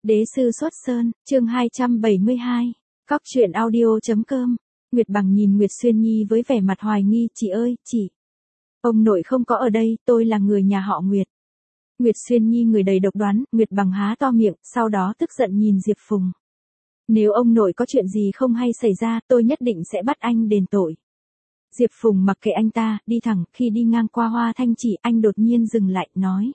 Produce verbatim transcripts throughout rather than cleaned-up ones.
Đế sư xuất sơn, chương hai trăm bảy mươi hai. Cóc truyện audio.com. Nguyệt Bằng nhìn Nguyệt Xuyên Nhi với vẻ mặt hoài nghi, chị ơi, chị. Ông nội không có ở đây, tôi là người nhà họ Nguyệt. Nguyệt Xuyên Nhi người đầy độc đoán, Nguyệt Bằng há to miệng, sau đó tức giận nhìn Diệp Phùng. Nếu ông nội có chuyện gì không hay xảy ra, tôi nhất định sẽ bắt anh đền tội. Diệp Phùng mặc kệ anh ta, đi thẳng, khi đi ngang qua Hoa Thanh Chỉ, anh đột nhiên dừng lại, nói.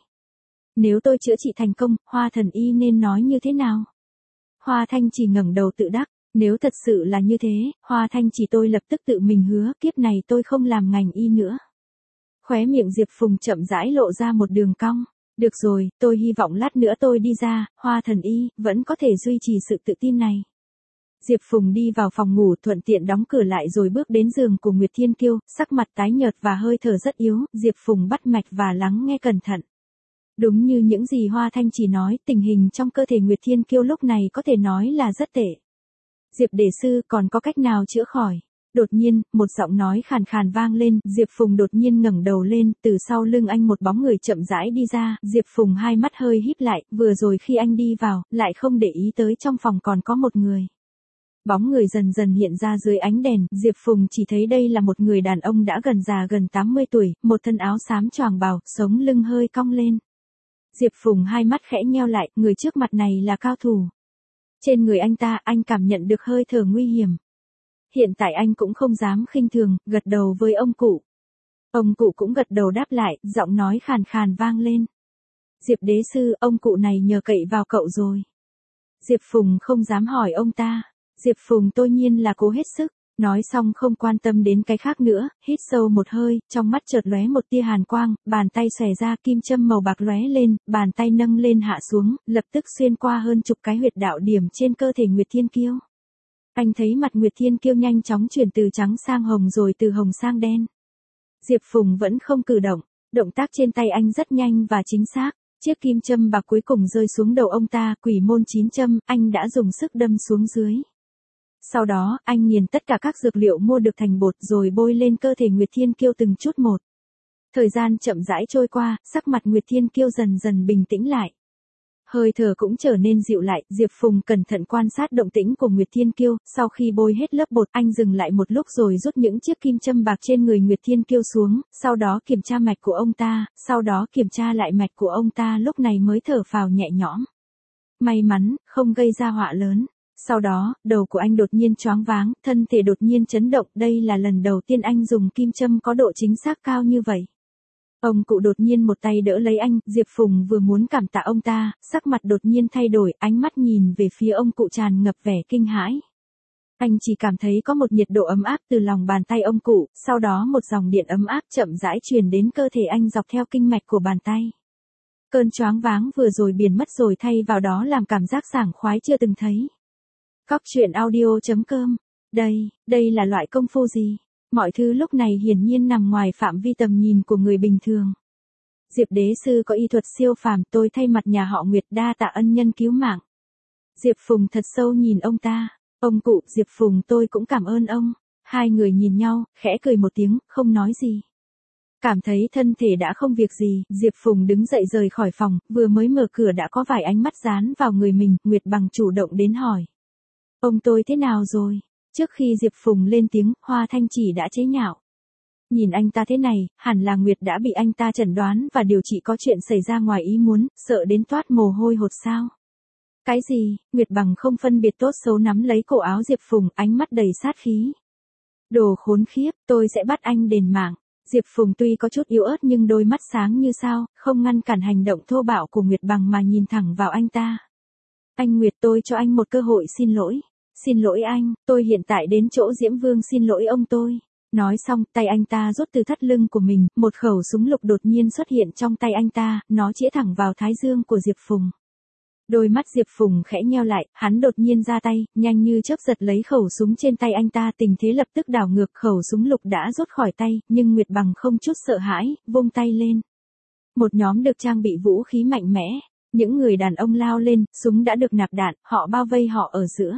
Nếu tôi chữa trị thành công, Hoa thần y nên nói như thế nào? Hoa Thanh Chỉ ngẩng đầu tự đắc, nếu thật sự là như thế, Hoa Thanh Chỉ tôi lập tức tự mình hứa, kiếp này tôi không làm ngành y nữa. Khóe miệng Diệp Phùng chậm rãi lộ ra một đường cong. Được rồi, tôi hy vọng lát nữa tôi đi ra, Hoa thần y, vẫn có thể duy trì sự tự tin này. Diệp Phùng đi vào phòng ngủ, thuận tiện đóng cửa lại rồi bước đến giường của Nguyệt Thiên Kiêu, sắc mặt tái nhợt và hơi thở rất yếu, Diệp Phùng bắt mạch và lắng nghe cẩn thận. Đúng như những gì Hoa Thanh Chỉ nói, tình hình trong cơ thể Nguyệt Thiên Kiêu lúc này có thể nói là rất tệ. Diệp Đế sư, còn có cách nào chữa khỏi? Đột nhiên, một giọng nói khàn khàn vang lên, Diệp Phùng đột nhiên ngẩng đầu lên, từ sau lưng anh một bóng người chậm rãi đi ra, Diệp Phùng hai mắt hơi híp lại, vừa rồi khi anh đi vào, lại không để ý tới trong phòng còn có một người. Bóng người dần dần hiện ra dưới ánh đèn, Diệp Phùng chỉ thấy đây là một người đàn ông đã gần già gần tám mươi tuổi, một thân áo xám choàng bào, sống lưng hơi cong lên. Diệp Phùng hai mắt khẽ nheo lại, người trước mặt này là cao thủ. Trên người anh ta, anh cảm nhận được hơi thở nguy hiểm. Hiện tại anh cũng không dám khinh thường, gật đầu với ông cụ. Ông cụ cũng gật đầu đáp lại, giọng nói khàn khàn vang lên. Diệp Đế sư, ông cụ này nhờ cậy vào cậu rồi. Diệp Phùng không dám hỏi ông ta. Diệp Phùng tôi nhiên là cố hết sức. Nói xong không quan tâm đến cái khác nữa, hít sâu một hơi, trong mắt chợt lóe một tia hàn quang, bàn tay xòe ra, kim châm màu bạc lóe lên, bàn tay nâng lên hạ xuống, lập tức xuyên qua hơn chục cái huyệt đạo điểm trên cơ thể Nguyệt Thiên Kiêu. Anh thấy mặt Nguyệt Thiên Kiêu nhanh chóng chuyển từ trắng sang hồng rồi từ hồng sang đen. Diệp Phùng vẫn không cử động, động tác trên tay anh rất nhanh và chính xác. Chiếc kim châm bạc cuối cùng rơi xuống đầu ông ta, quỷ môn chín châm, anh đã dùng sức đâm xuống dưới. Sau đó, anh nghiền tất cả các dược liệu mua được thành bột rồi bôi lên cơ thể Nguyệt Thiên Kiêu từng chút một. Thời gian chậm rãi trôi qua, sắc mặt Nguyệt Thiên Kiêu dần dần bình tĩnh lại. Hơi thở cũng trở nên dịu lại, Diệp Phùng cẩn thận quan sát động tĩnh của Nguyệt Thiên Kiêu, sau khi bôi hết lớp bột, anh dừng lại một lúc rồi rút những chiếc kim châm bạc trên người Nguyệt Thiên Kiêu xuống, sau đó kiểm tra mạch của ông ta, sau đó kiểm tra lại mạch của ông ta lúc này mới thở phào nhẹ nhõm. May mắn, không gây ra họa lớn. Sau đó, đầu của anh đột nhiên choáng váng, thân thể đột nhiên chấn động, đây là lần đầu tiên anh dùng kim châm có độ chính xác cao như vậy. Ông cụ đột nhiên một tay đỡ lấy anh, Diệp Phùng vừa muốn cảm tạ ông ta, sắc mặt đột nhiên thay đổi, ánh mắt nhìn về phía ông cụ tràn ngập vẻ kinh hãi. Anh chỉ cảm thấy có một nhiệt độ ấm áp từ lòng bàn tay ông cụ, sau đó một dòng điện ấm áp chậm rãi truyền đến cơ thể anh dọc theo kinh mạch của bàn tay. Cơn choáng váng vừa rồi biến mất rồi thay vào đó làm cảm giác sảng khoái chưa từng thấy. Cóc truyện audio.com. Đây, đây là loại công phu gì? Mọi thứ lúc này hiển nhiên nằm ngoài phạm vi tầm nhìn của người bình thường. Diệp Đế sư có y thuật siêu phàm, tôi thay mặt nhà họ Nguyệt đa tạ ân nhân cứu mạng. Diệp Phùng thật sâu nhìn ông ta. Ông cụ, Diệp Phùng tôi cũng cảm ơn ông. Hai người nhìn nhau, khẽ cười một tiếng, không nói gì. Cảm thấy thân thể đã không việc gì, Diệp Phùng đứng dậy rời khỏi phòng, vừa mới mở cửa đã có vài ánh mắt dán vào người mình, Nguyệt Bằng chủ động đến hỏi. Ông tôi thế nào rồi? Trước khi Diệp Phùng lên tiếng, Hoa Thanh Chỉ đã chế nhạo. Nhìn anh ta thế này, hẳn là Nguyệt đã bị anh ta chẩn đoán và điều trị có chuyện xảy ra ngoài ý muốn, sợ đến toát mồ hôi hột sao. Cái gì? Nguyệt Bằng không phân biệt tốt xấu nắm lấy cổ áo Diệp Phùng, ánh mắt đầy sát khí. Đồ khốn khiếp, tôi sẽ bắt anh đền mạng. Diệp Phùng tuy có chút yếu ớt nhưng đôi mắt sáng như sao, không ngăn cản hành động thô bạo của Nguyệt Bằng mà nhìn thẳng vào anh ta. Anh Nguyệt, tôi cho anh một cơ hội xin lỗi. Xin lỗi anh, tôi hiện tại đến chỗ Diễm Vương xin lỗi ông tôi. Nói xong, tay anh ta rút từ thắt lưng của mình, một khẩu súng lục đột nhiên xuất hiện trong tay anh ta, nó chĩa thẳng vào thái dương của Diệp Phùng. Đôi mắt Diệp Phùng khẽ nheo lại, hắn đột nhiên ra tay, nhanh như chớp giật lấy khẩu súng trên tay anh ta, tình thế lập tức đảo ngược, khẩu súng lục đã rút khỏi tay, nhưng Nguyệt Bằng không chút sợ hãi, vung tay lên. Một nhóm được trang bị vũ khí mạnh mẽ, những người đàn ông lao lên, súng đã được nạp đạn, họ bao vây họ ở giữa.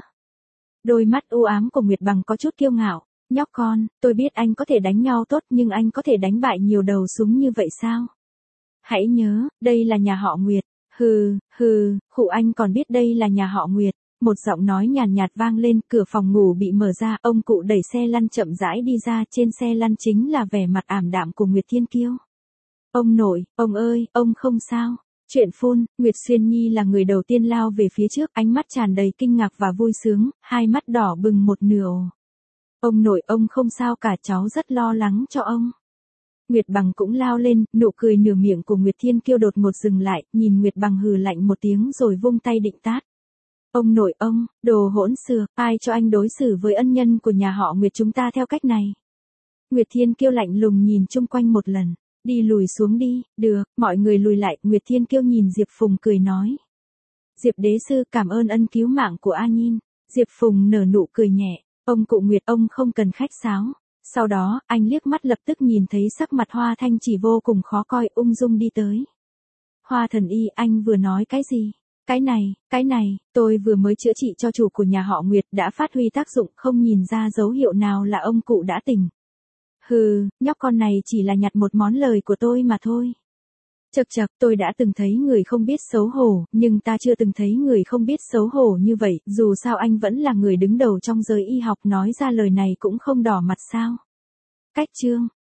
Đôi mắt u ám của Nguyệt Bằng có chút kiêu ngạo, nhóc con, tôi biết anh có thể đánh nhau tốt nhưng anh có thể đánh bại nhiều đầu súng như vậy sao? Hãy nhớ, đây là nhà họ Nguyệt, Hừ, hừ, khụ anh còn biết đây là nhà họ Nguyệt. Một giọng nói nhàn nhạt, nhạt vang lên, cửa phòng ngủ bị mở ra, ông cụ đẩy xe lăn chậm rãi đi ra, trên xe lăn chính là vẻ mặt ảm đạm của Nguyệt Thiên Kiêu. Ông nội, ông ơi, ông không sao. Chuyện phun, Nguyệt Xuyên Nhi là người đầu tiên lao về phía trước, ánh mắt tràn đầy kinh ngạc và vui sướng, hai mắt đỏ bừng một nửa. Ông nội, ông không sao cả, cháu rất lo lắng cho ông. Nguyệt Bằng cũng lao lên, nụ cười nửa miệng của Nguyệt Thiên Kiêu đột ngột dừng lại, nhìn Nguyệt Bằng hừ lạnh một tiếng rồi vung tay định tát. Ông nội ông, đồ hỗn xược, ai cho anh đối xử với ân nhân của nhà họ Nguyệt chúng ta theo cách này? Nguyệt Thiên Kiêu lạnh lùng nhìn chung quanh một lần, đi lùi xuống đi, được, mọi người lùi lại, Nguyệt Thiên Kiêu nhìn Diệp Phùng cười nói. Diệp đế sư cảm ơn ân cứu mạng của A Nhin, Diệp Phùng nở nụ cười nhẹ, ông cụ Nguyệt ông không cần khách sáo. Sau đó, anh liếc mắt lập tức nhìn thấy sắc mặt Hoa Thanh Chỉ vô cùng khó coi, ung dung đi tới. Hoa thần y, anh vừa nói cái gì? Cái này, cái này, tôi vừa mới chữa trị cho chủ của nhà họ Nguyệt đã phát huy tác dụng, không nhìn ra dấu hiệu nào là ông cụ đã tỉnh. Hừ, nhóc con này chỉ là nhặt một món lời của tôi mà thôi. Chậc chậc, tôi đã từng thấy người không biết xấu hổ, nhưng ta chưa từng thấy người không biết xấu hổ như vậy, dù sao anh vẫn là người đứng đầu trong giới y học, nói ra lời này cũng không đỏ mặt sao. Cách chương.